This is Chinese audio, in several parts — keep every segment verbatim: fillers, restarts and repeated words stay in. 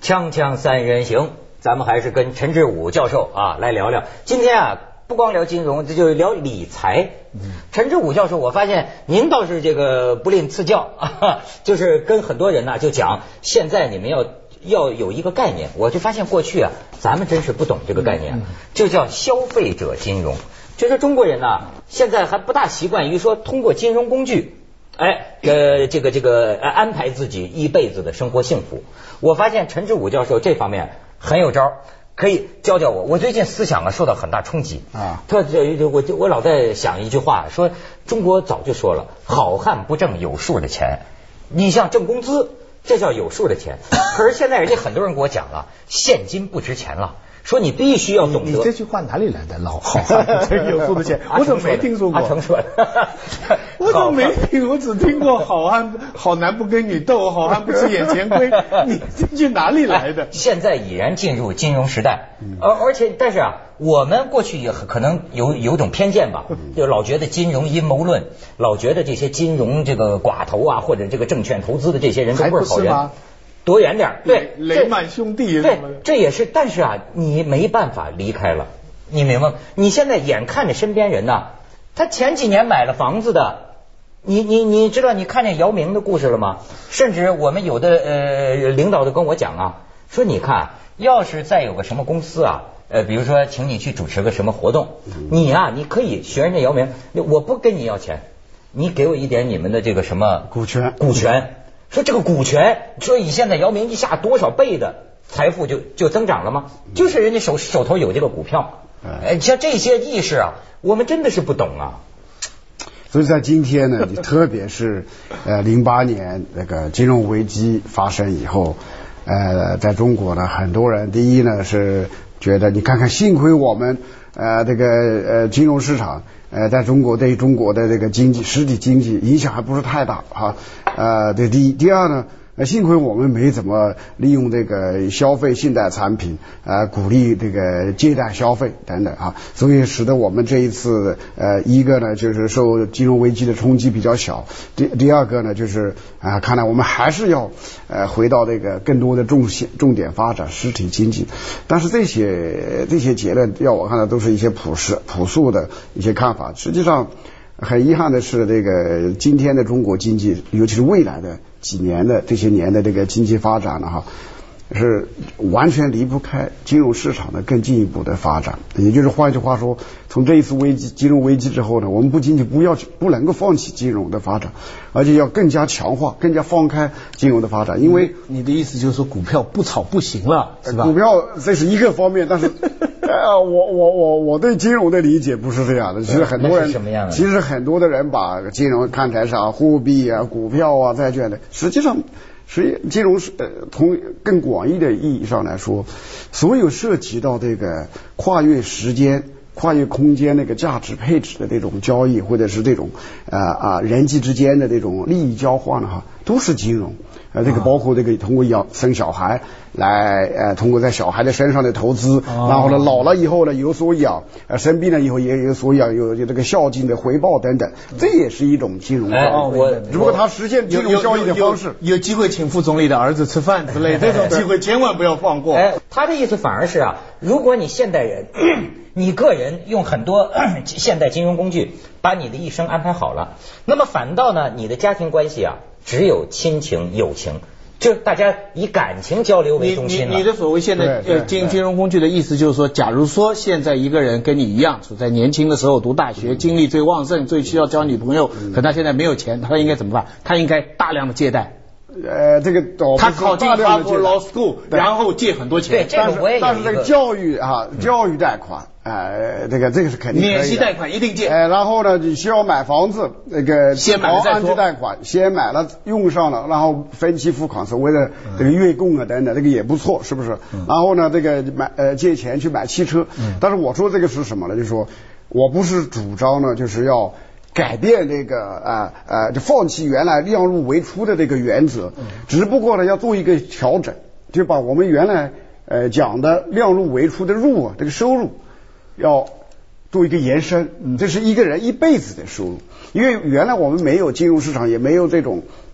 锵锵三人行，咱们还是跟陈志武教授啊来聊聊。今天啊，不光聊金融，这就聊理财。陈志武教授，我发现您倒是这个不吝赐教啊，就是跟很多人呢、啊、就讲，现在你们要要有一个概念，我就发现过去啊，咱们真是不懂这个概念，就叫消费者金融。就是中国人呢、啊，现在还不大习惯于说通过金融工具。哎，呃，这个这个呃，安排自己一辈子的生活幸福。我发现陈志武教授这方面很有招，可以教教我。我最近思想啊受到很大冲击啊。他这我我老在想一句话，说中国早就说了，好汉不挣有数的钱。你像挣工资，这叫有数的钱。可是现在人家很多人给我讲了，现金不值钱了。说你必须要懂得。 你, 你这句话哪里来的？老好汉真有数的钱，我怎么没听说过？ 阿成说的， 我怎么没听？我只听过好汉好男不跟女斗，好汉不吃眼前亏。你这句哪里来的？ 现在已然进入金融时代，而而且但是啊，我们过去也可能有有种偏见吧，就老觉得金融阴谋论，老觉得这些金融这个寡头啊，或者这个证券投资的这些人都不是好人。躲远点，对， 雷曼兄弟， 对，这也是，但是啊，你没办法离开了，你明白吗？你现在眼看着身边人呐、啊，他前几年买了房子的，你你你知道你看见姚明的故事了吗？甚至我们有的呃领导都跟我讲啊，说你看，要是再有个什么公司啊，呃，比如说请你去主持个什么活动，你啊，你可以学人家姚明，我不跟你要钱，你给我一点你们的这个什么股权， 股权。说这个股权，说以现在姚明一下多少倍的财富就就增长了吗？就是人家手手头有这个股票，哎，像这些意识啊，我们真的是不懂啊。 所以在今天呢，特别是呃零八年那个金融危机发生以后，呃，在中国呢，很多人第一呢是觉得，你看看，幸亏我们呃这个呃金融市场。呃，在中国对中国的这个经济实体经济影响还不是太大哈，呃，这第一，第二呢，幸亏我们没怎么利用这个消费信贷产品，呃，鼓励这个借贷消费等等啊，所以使得我们这一次呃，一个呢就是受金融危机的冲击比较小，第第二个呢就是啊、呃，看来我们还是要呃回到这个更多的重重点发展实体经济，但是这些这些结论要我看到都是一些朴实朴素的一些看法，实际上。很遗憾的是，这个今天的中国经济，尤其是未来的几年的这些年的这个经济发展呢，哈，是完全离不开金融市场的更进一步的发展。也就是换句话说，从这一次危机金融危机之后呢，我们不仅仅不要不能够放弃金融的发展，而且要更加强化、更加放开金融的发展。因为你的意思就是说，股票不炒不行了，是吧？ 股票这是一个方面，但是。呃，我我我我对金融的理解不是这样的。其实很多人， 什么样的？ 其实很多的人把金融看成啥货币啊、股票啊、债券的，实际上，实金融是呃，从更广义的意义上来说，所有涉及到这个跨越时间、跨越空间那个价值配置的这种交易，或者是这种啊啊人际之间的这种利益交换哈，都是金融。呃，这个包括这个通过养生小孩来，呃，通过在小孩的身上的投资，哦、然后呢，老了以后呢有所养，呃，生病了以后也有所养，有有这个孝敬的回报等等，这也是一种金融。 哎，我只不过他实现金融交易的方式， 有, 有, 有机会请副总理的儿子吃饭之类的，这种机会千万不要放过。 哎，他的意思反而是啊，如果你现代人，你个人用很多现代金融工具把你的一生安排好了，那么反倒呢，你的家庭关系啊。只有亲情友情，就大家以感情交流为中心了。 你 你, 你的所谓现在呃金金融工具的意思就是说，假如说现在一个人跟你一样处在年轻的时候读大学，精力最旺盛，最需要交女朋友，可他现在没有钱，他应该怎么办？他应该大量的借贷。 呃，这个他考进哈佛 Law School， 然后借很多钱。 对，这个我也有一个。 但是这个教育啊，教育贷款，呃，这个这个是肯定可以的。 免息贷款一定借。 呃，然后呢，你需要买房子，那个先买了再说。 安置贷款，先买了用上了，然后分期付款，所谓的这个月供啊等等，这个也不错，是不是？嗯、然后呢，这个买呃借钱去买汽车，嗯、但是我说这个是什么呢？就是说我不是主张呢，就是要。改变这个啊啊，就放弃原来量入为出的这个原则，只不过呢要做一个调整，就把我们原来呃讲的量入为出的入啊这个收入要做一个延伸，这是一个人一辈子的收入，因为原来我们没有金融市场，也没有这种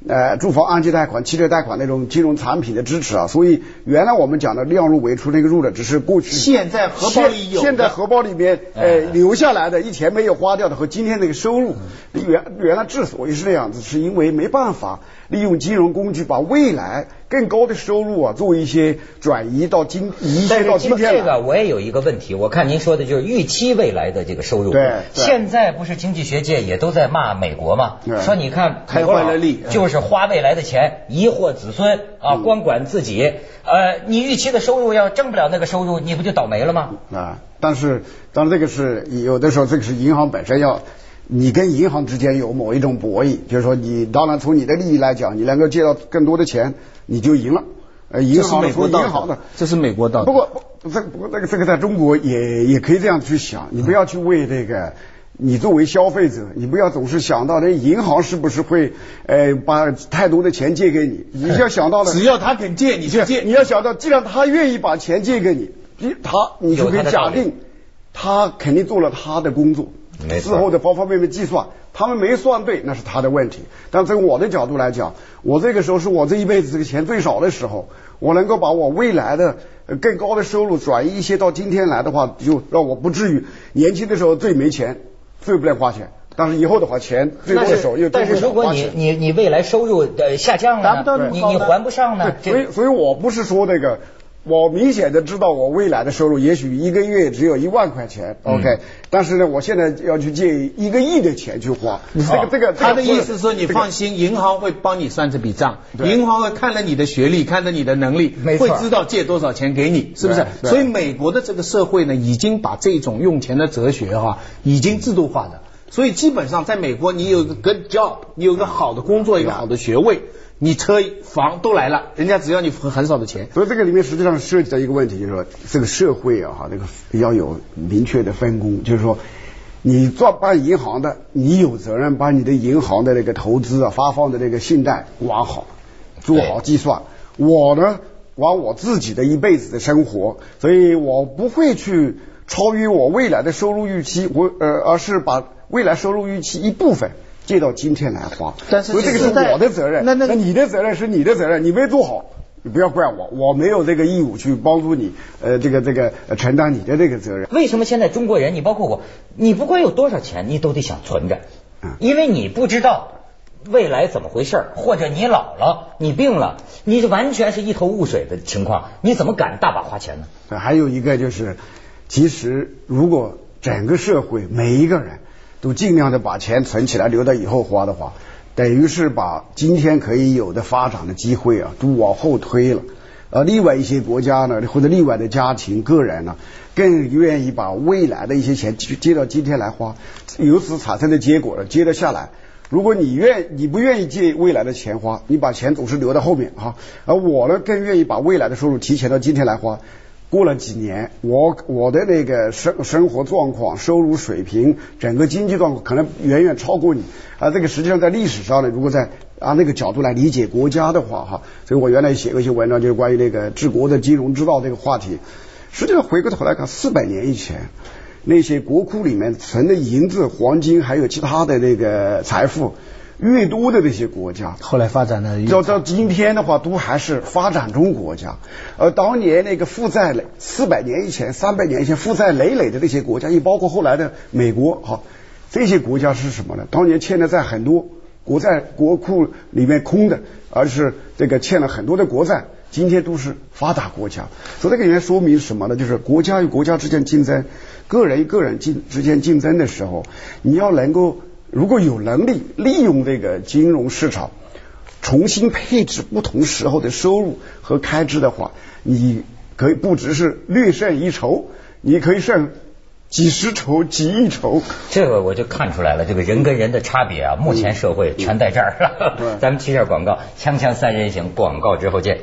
呃住房按揭贷款、汽车贷款那种金融产品的支持啊，所以原来我们讲的量入为出那个入的只是过去， 现在荷包里有， 现在荷包里面呃留下来的一钱没有花掉的和今天那个收入，原原来之所以是这样子，是因为没办法利用金融工具把未来更高的收入啊做一些转移到今移移到今天。 这个我也有一个问题，我看您说的就是预期未来的这个收入。 对， 现在不是经济学界也都在骂美国吗？说你看开坏了力， 就是花未来的钱遗祸子孙啊，光管自己。呃，你预期的收入要挣不了那个收入，你不就倒霉了吗？ 啊，但是当然这个是有的时候这个是银行本身要。你跟银行之间有某一种博弈，就是说你当然从你的利益来讲，你能够借到更多的钱，你就赢了。呃，银行从银行的， 这是美国道理。 不过这不过这个这个在中国也也可以这样去想，你不要去为这个。你作为消费者，你不要总是想到这银行是不是会呃把太多的钱借给你，你要想到了， 只要他肯借你就借， 你要想到，既然他愿意把钱借给你，他你就可以假定他肯定做了他的工作。事后的方方面面计算，他们没算对，那是他的问题。但从我的角度来讲，我这个时候是我这一辈子这个钱最少的时候，我能够把我未来的更高的收入转移一些到今天来的话，就让我不至于年轻的时候最没钱，最不能花钱。但是以后的话，钱最多的时候又但是如果你你你未来收入的下降了呢，你你还不上呢？ 所以所以我不是说那个。我明显的知道我未来的收入也许一个月只有一万块钱 ，OK，、嗯、但是呢，我现在要去借一个亿的钱去花，这个这个他的意思说你放心，银行会帮你算这笔账，银行会看了你的学历，看了你的能力，会知道借多少钱给你，是不是？所以美国的这个社会呢，已经把这种用钱的哲学哈、啊，已经制度化的，所以基本上在美国，你有一个 good job， 你有一个好的工作，一个好的学位。你车房都来了，人家只要你很少的钱。 所以这个里面实际上涉及到一个问题，就是说这个社会啊，哈，这个要有明确的分工，就是说你做办银行的，你有责任把你的银行的那个投资啊、发放的这个信贷管好，做好计算。我呢，管我自己的一辈子的生活，所以我不会去超越我未来的收入预期，我呃，而是把未来收入预期一部分借到今天来花， 但是所以这个是我的责任。那那你的责任是你的责任，你没做好，你不要怪我，我没有这个义务去帮助你，呃，这个这个、呃、承担你的这个责任。 为什么现在中国人，你包括我，你不管有多少钱，你都得想存着，因为你不知道未来怎么回事，或者你老了，你病了，你是完全是一头雾水的情况，你怎么敢大把花钱呢？ 还有一个就是，其实如果整个社会每一个人都尽量的把钱存起来留到以后花的话，等于是把今天可以有的发展的机会啊都往后推了。而另外一些国家呢，或者另外的家庭个人呢，更愿意把未来的一些钱接到今天来花，由此产生的结果呢，接着下来，如果你愿你不愿意借未来的钱花，你把钱总是留到后面哈，而我呢更愿意把未来的收入提前到今天来花。过了几年，我我的那个生生活状况、收入水平、整个经济状况可能远远超过你啊。这个实际上在历史上呢，如果在按那个角度来理解国家的话哈，所以我原来写过一些文章，就是关于那个治国的金融之道这个话题。实际上回过头来看，四百年以前，那些国库里面存的银子、黄金，还有其他的那个财富越多的那些国家， 后来发展的到到今天的话，都还是发展中国家。而当年那个负债累，四百年以前、三百年以前负债累累的那些国家，也包括后来的美国，哈，这些国家是什么呢？当年欠的债很多，国债国库里面空的，而是这个欠了很多的国债。今天都是发达国家，所以这个也说明什么呢？就是国家与国家之间竞争，个人与个人竞之间竞争的时候，你要能够。如果有能力利用这个金融市场重新配置不同时候的收入和开支的话，你可以不只是略胜一筹，你可以胜几十筹、几亿筹。 这个我就看出来了，这个人跟人的差别啊，目前社会全在这儿了。嗯、咱们去下广告，锵锵三人行，广告之后见。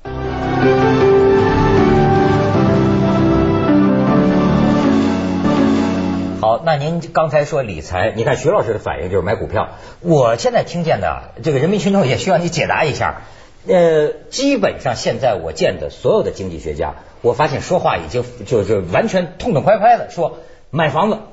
好，那您刚才说理财，你看徐老师的反应就是买股票。我现在听见的这个人民群众也需要你解答一下。呃，基本上现在我见的所有的经济学家，我发现说话已经就是完全痛痛快快的说，买房子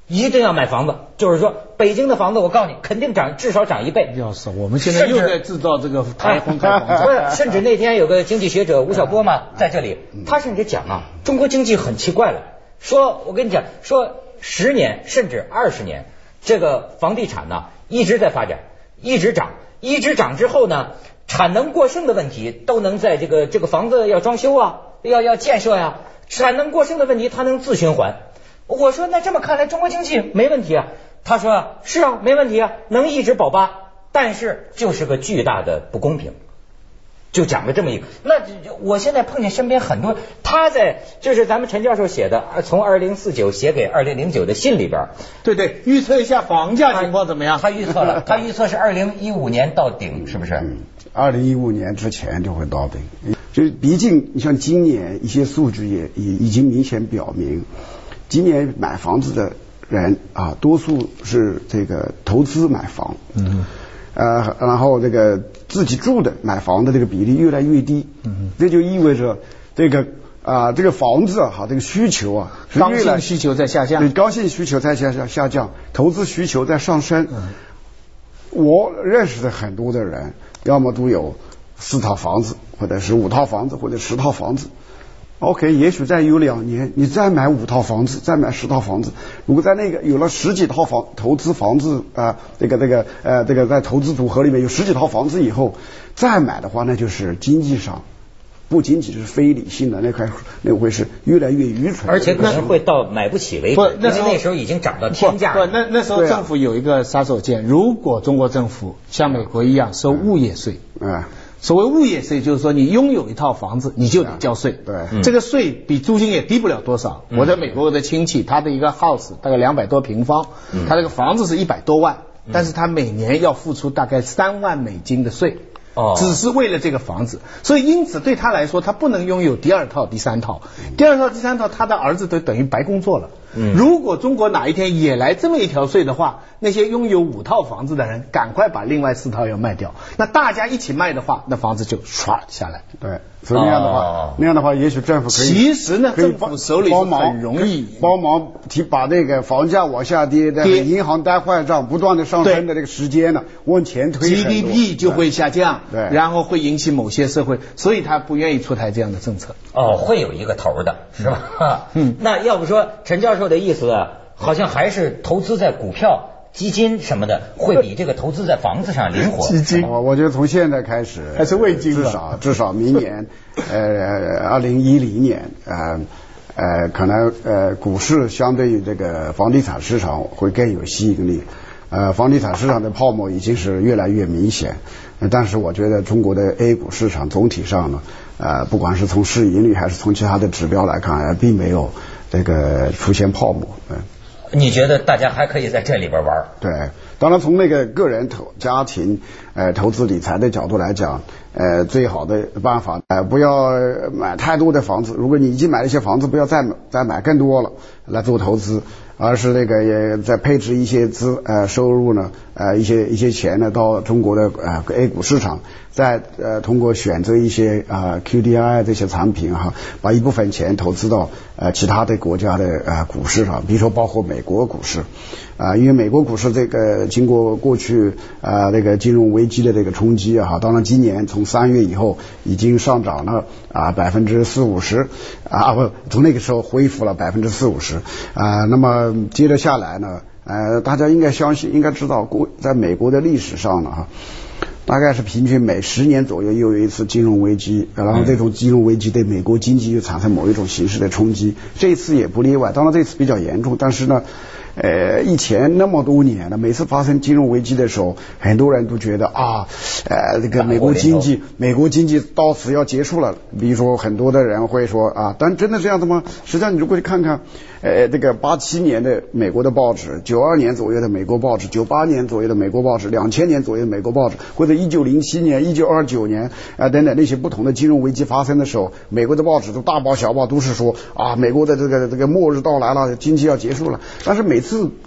一定要买房子，就是说北京的房子，我告诉你，肯定涨，至少涨一倍。 要是我们现在又在制造这个台风台房价。 甚至那天有个经济学者吴晓波嘛，在这里，他甚至讲啊，中国经济很奇怪了，说我跟你讲，说十年甚至二十年，这个房地产呢一直在发展，一直涨，一直涨之后呢，产能过剩的问题都能在这个这个房子要装修啊，要要建设呀、啊，产能过剩的问题它能自循环。我说那这么看来中国经济没问题啊，他说是啊没问题啊，能一直保八，但是就是个巨大的不公平，就讲了这么一个。那我现在碰见身边很多，他在就是咱们陈教授写的从二零四九写给二零零九的信里边， 对对，预测一下房价情况怎么样？ 他预测了，他预测是二零一五年到顶，是不是？ 嗯，二零一五年之前就会到顶。就毕竟你像今年一些数据也也已经明显表明。今年买房子的人啊，多数是这个投资买房，嗯，呃，然后这个自己住的买房的这个比例越来越低，嗯，这就意味着这个啊、呃、这个房子哈、啊、这个需求啊， 刚性需求在下降， 对，刚性需求在下下下降，投资需求在上升。嗯，我认识的很多的人，要么都有四套房子，或者是五套房子，或者十套房子。OK， 也许再有两年，你再买五套房子，再买十套房子。如果在那个有了十几套房投资房子啊、呃，这个这个呃这个在投资组合里面有十几套房子以后再买的话，那就是经济上不仅仅是非理性的，那块那会是越来越愚蠢， 而且可能会到买不起为止。因为那时候已经涨到天价了。 不，那那时候政府有一个杀手锏，如果中国政府像美国一样收物业税，嗯。所谓物业税就是说你拥有一套房子你就得交税， 对， 嗯、这个税比租金也低不了多少。嗯、我在美国的亲戚，他的一个 house 大概两百多平方，嗯、他这个房子是一百多万，嗯、但是他每年要付出大概三万美金的税。哦，只是为了这个房子，所以因此对他来说，他不能拥有第二套、第三套。第二套、第三套，他的儿子都等于白工作了。嗯，如果中国哪一天也来这么一条税的话，那些拥有五套房子的人，赶快把另外四套要卖掉。那大家一起卖的话，那房子就唰下来。 对，所以那样的话，哦、那样的话，也许政府可以， 其实呢，政府手里是很容易帮忙提把那个房价往下跌的银行贷坏账不断的上升的这个时间呢，往前推 ，G D P 就会下降。对，然后会引起某些社会，所以他不愿意出台这样的政策。 哦，会有一个头的是吧？嗯，那要不说陈教授的意思啊，好像还是投资在股票、基金什么的，会比这个投资在房子上灵活。 基金， 我我觉得从现在开始还是未经至少至少明年，呃，二零一零年，呃呃，可能呃股市相对于这个房地产市场会更有吸引力。呃，房地产市场的泡沫已经是越来越明显，但是我觉得中国的 A 股市场总体上呢，呃，不管是从市盈率还是从其他的指标来看，呃、并没有这个出现泡沫。嗯， 你觉得大家还可以在这里边玩？ 对，当然从那个个人投家庭呃投资理财的角度来讲，呃，最好的办法呃不要买太多的房子，如果你已经买了一些房子，不要再再买更多了来做投资。而是那个也在配置一些资呃收入呢呃一些一些钱呢到中国的呃 A 股市场，再呃通过选择一些啊、呃、Q D I 这些产品哈，把一部分钱投资到呃其他的国家的呃股市上，比如说包括美国股市啊、呃，因为美国股市这个经过过去啊、呃、那个金融危机的这个冲击啊，当然今年从三月以后已经上涨了啊百分之四五十啊不从那个时候恢复了百分之四五十啊，那么。接着下来呢，呃，大家应该相信，应该知道，过在美国的历史上呢，哈，大概是平均每十年左右又有一次金融危机，然后这种金融危机对美国经济又产生某一种形式的冲击，这一次也不例外。当然这次比较严重，但是呢，呃，以前那么多年了，每次发生金融危机的时候，很多人都觉得啊，呃，这个美国经济，美国经济到此要结束了。比如说，很多的人会说啊，但真的这样子吗？实际上，你如果去看看。呃，这个八七年的美国的报纸，九二年左右的美国报纸，九八年左右的美国报纸，两千年左右的美国报纸，或者一九零七年、一九二九年啊、呃、等等那些不同的金融危机发生的时候，美国的报纸都大报小报都是说啊，美国的这个这个末日到来了，经济要结束了。但是每次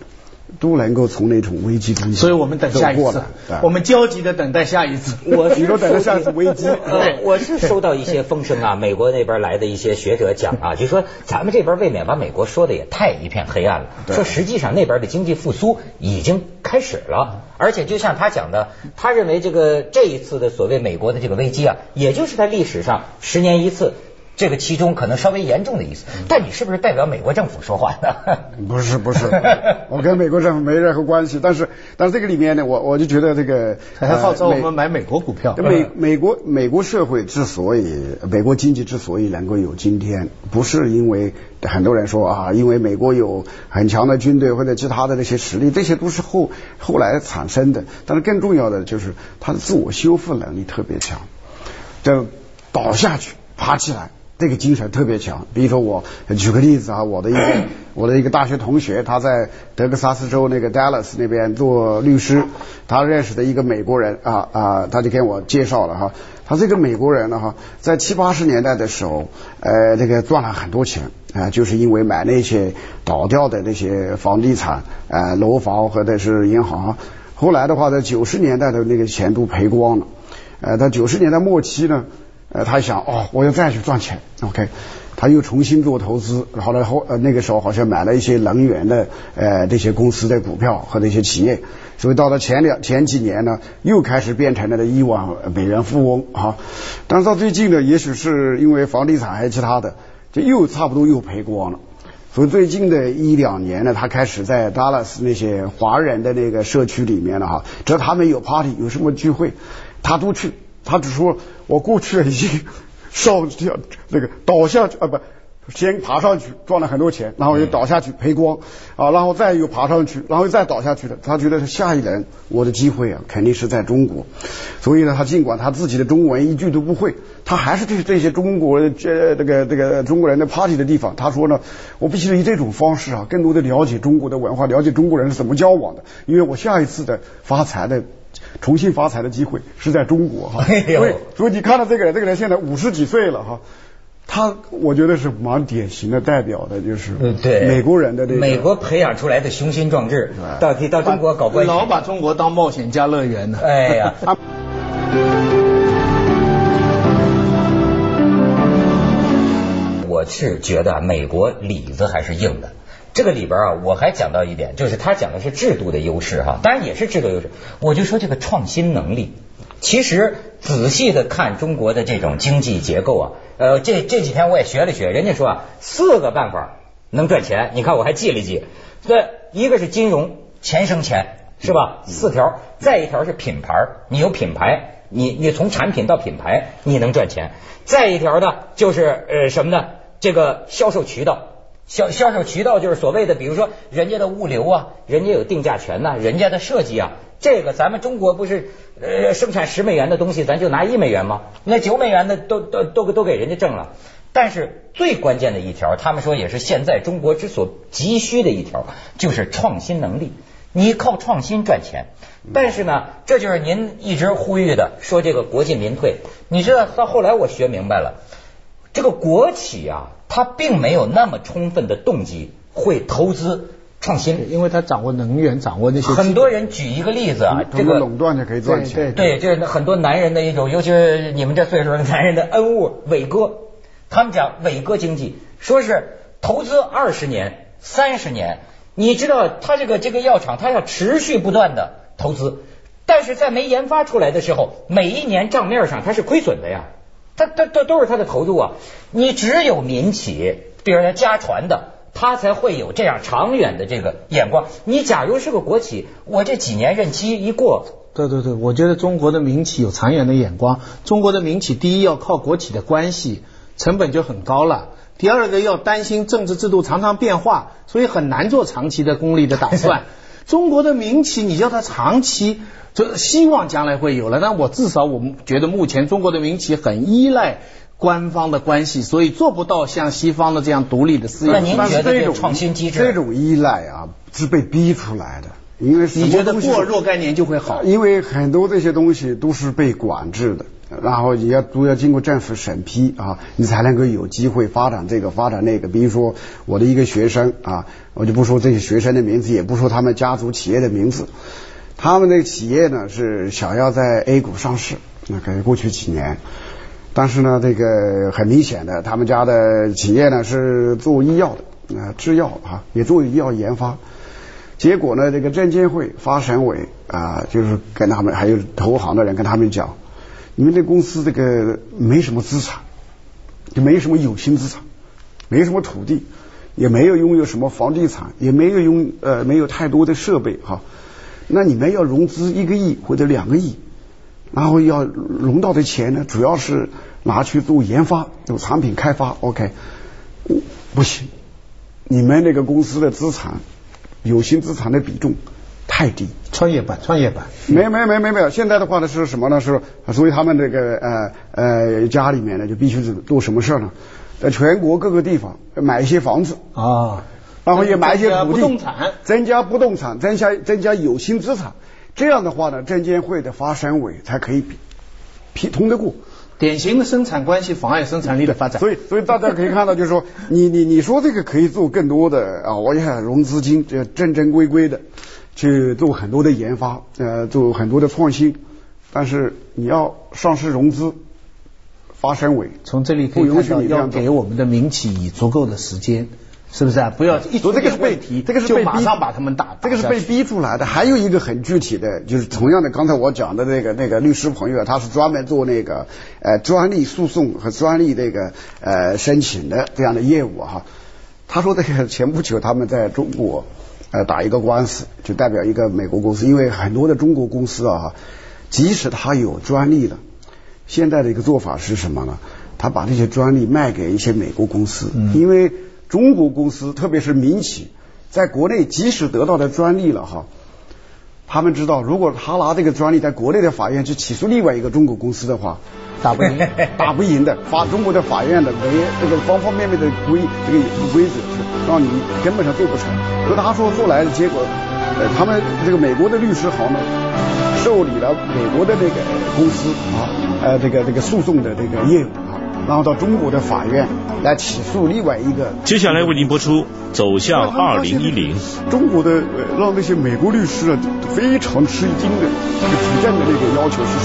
都能够从那种危机中间， 所以我们等下一次，我们焦急的等待下一次。 我你都等待下一次危机。 呃，我是收到一些风声啊，美国那边来的一些学者讲啊，就说咱们这边未免把美国说的也太一片黑暗了，说实际上那边的经济复苏已经开始了，而且就像他讲的，他认为这个这一次的所谓美国的这个危机啊，也就是在历史上十年一次。这个其中可能稍微严重的意思，但你是不是代表美国政府说话呢？ 不是不是，我跟美国政府没任何关系。但是但是这个里面呢，我我就觉得这个还号召我们买美国股票。 美美国美国社会之所以，美国经济之所以能够有今天，不是因为很多人说啊，因为美国有很强的军队或者其他的那些实力，这些都是后后来产生的。但是更重要的就是它的自我修复能力特别强，就倒下去爬起来。这个精神特别强，比如说我举个例子啊，我的一个我的一个大学同学，他在德克萨斯州那个 Dallas 那边做律师，他认识的一个美国人啊啊，他就给我介绍了哈，他这个美国人呢哈，在七八十年代的时候，呃，这个赚了很多钱啊、呃，就是因为买那些倒掉的那些房地产啊、呃、楼房或者是银行，后来的话在九十年代的那个钱都赔光了，呃，到九十年代末期呢。呃，他想哦，我要再去赚钱 ，OK， 他又重新做投资，然后呢后呃那个时候好像买了一些能源的呃这些公司的股票和那些企业，所以到了前两前几年呢，又开始变成了亿万美元富翁啊，但是到最近呢，也许是因为房地产还有其他的，就又差不多又赔光了。所以最近的一两年呢，他开始在达拉斯那些华人的那个社区里面了哈，只要他们有 party 有什么聚会，他都去。他只说我过去已经上那个倒下去啊，不，先爬上去赚了很多钱，然后又倒下去赔光啊，然后再又爬上去，然后再倒下去的。他觉得下一轮我的机会啊，肯定是在中国。所以呢，他尽管他自己的中文一句都不会，他还是对这些中国这这个这个中国人的 party 的地方，他说呢，我必须以这种方式啊，更多的了解中国的文化，了解中国人是怎么交往的，因为我下一次的发财的。重新发财的机会是在中国哈， 哎、 所以所以你看到这个人，这个人现在五十几岁了哈，他我觉得是蛮典型的代表的，就是对美国人的这个美国培养出来的雄心壮志，到底到中国搞关系， 老把中国当冒险家乐园呢。 哎呀。我是觉得美国里子还是硬的。这个里边啊，我还讲到一点，就是他讲的是制度的优势哈，当然也是制度优势。我就说这个创新能力，其实仔细的看中国的这种经济结构啊，呃，这这几天我也学了学，人家说啊，四个办法能赚钱，你看我还记了记。对，一个是金融，钱生钱，是吧？四条，再一条是品牌，你有品牌，你你从产品到品牌，你能赚钱。再一条呢，就是呃什么呢？这个销售渠道。销销售渠道就是所谓的，比如说人家的物流啊，人家有定价权呐、啊，人家的设计啊，这个咱们中国不是呃生产十美元的东西，咱就拿一美元吗？那九美元的都都都都给人家挣了。但是最关键的一条，他们说也是现在中国之所急需的一条，就是创新能力。你靠创新赚钱，但是呢，这就是您一直呼吁的，说这个国进民退。你知道到后来我学明白了，这个国企啊。他并没有那么充分的动机会投资创新， 因为他掌握能源，掌握那些。 很多人举一个例子啊，这个垄断就可以赚钱。 对，就是很多男人的一种，尤其是你们这岁数的男人的恩物，伟哥，他们讲伟哥经济，说是投资二十年、三十年，你知道他这个这个药厂，他要持续不断的投资，但是在没研发出来的时候，每一年账面上它是亏损的呀。它它它都是它的投入啊！你只有民企，比如说家传的，它才会有这样长远的这个眼光。你假如是个国企，我这几年任期一过， 对对对，我觉得中国的民企有长远的眼光。中国的民企，第一要靠国企的关系，成本就很高了；第二个要担心政治制度常常变化，所以很难做长期的功利的打算。中国的民企，你叫它长期。就希望将来会有了，但我至少我们觉得目前中国的民企很依赖官方的关系，所以做不到像西方的这样独立的私有。 那您觉得这种创新机制， 这种依赖啊是被逼出来的，因为你觉得过若干年就会好？ 因为很多这些东西都是被管制的， 然后也要都要经过政府审批啊，你才能够有机会发展这个发展那个。比如说我的一个学生啊，我就不说这些学生的名字，也不说他们家族企业的名字，他们那个企业呢是想要在 A 股上市，那可能过去几年，但是呢这个很明显的，他们家的企业呢是做医药的啊、呃，制药啊，也做医药研发。结果呢这个证监会发审委啊、呃，就是跟他们还有投行的人跟他们讲，你们这公司这个没什么资产，就没什么有形资产，没什么土地，也没有拥有什么房地产，也没有拥呃没有太多的设备哈。那你们要融资一个亿或者两个亿，然后要融到的钱呢，主要是拿去做研发、做产品开发。OK， 不行，你们那个公司的资产有形资产的比重太低。 创业板，创业板， 没有没有没有没有没有。现在的话呢是什么呢？是所以他们这个呃呃家里面呢就必须是做什么事呢？在全国各个地方买一些房子啊， 然后也买一些土地， 不动产， 增加不动产，增加增加有形资产。这样的话呢，证监会的发审委才可以批通得过。 典型的生产关系妨碍生产力的发展。 所以所以大家可以看到，就是说你你你说这个可以做更多的啊，我也融资金这正正规规的。去做很多的研发，呃，做很多的创新，但是你要上市融资，发审委从这里可以看到，要给我们的民企以足够的时间，是不是啊？不要一出现问题， 这个是被就马上把他们打， 这个是被逼出来的。还有一个很具体的，就是同样的，刚才我讲的那个那个律师朋友，他是专门做那个呃专利诉讼和专利这个呃申请的这样的业务哈。他说这个前不久他们在中国。呃，打一个官司，就代表一个美国公司，因为很多的中国公司啊，即使他有专利的，现在的一个做法是什么呢？他把这些专利卖给一些美国公司，嗯、因为中国公司，特别是民企，在国内即使得到的专利了哈，他们知道，如果他拿这个专利在国内的法院去起诉另外一个中国公司的话， 打不赢， 打不赢的。法中国的法院的没这个方方面面的规这个规则是让你根本上做不成。所以他说后来的结果，呃，他们这个美国的律师行呢，受理了美国的那个公司啊，呃，这个这个诉讼的这个业务啊，然后到中国的法院来起诉另外一个。 接下来为您播出《走向二零一零》。 中国的、呃、让那些美国律师啊非常吃惊的这个举证的那个要求是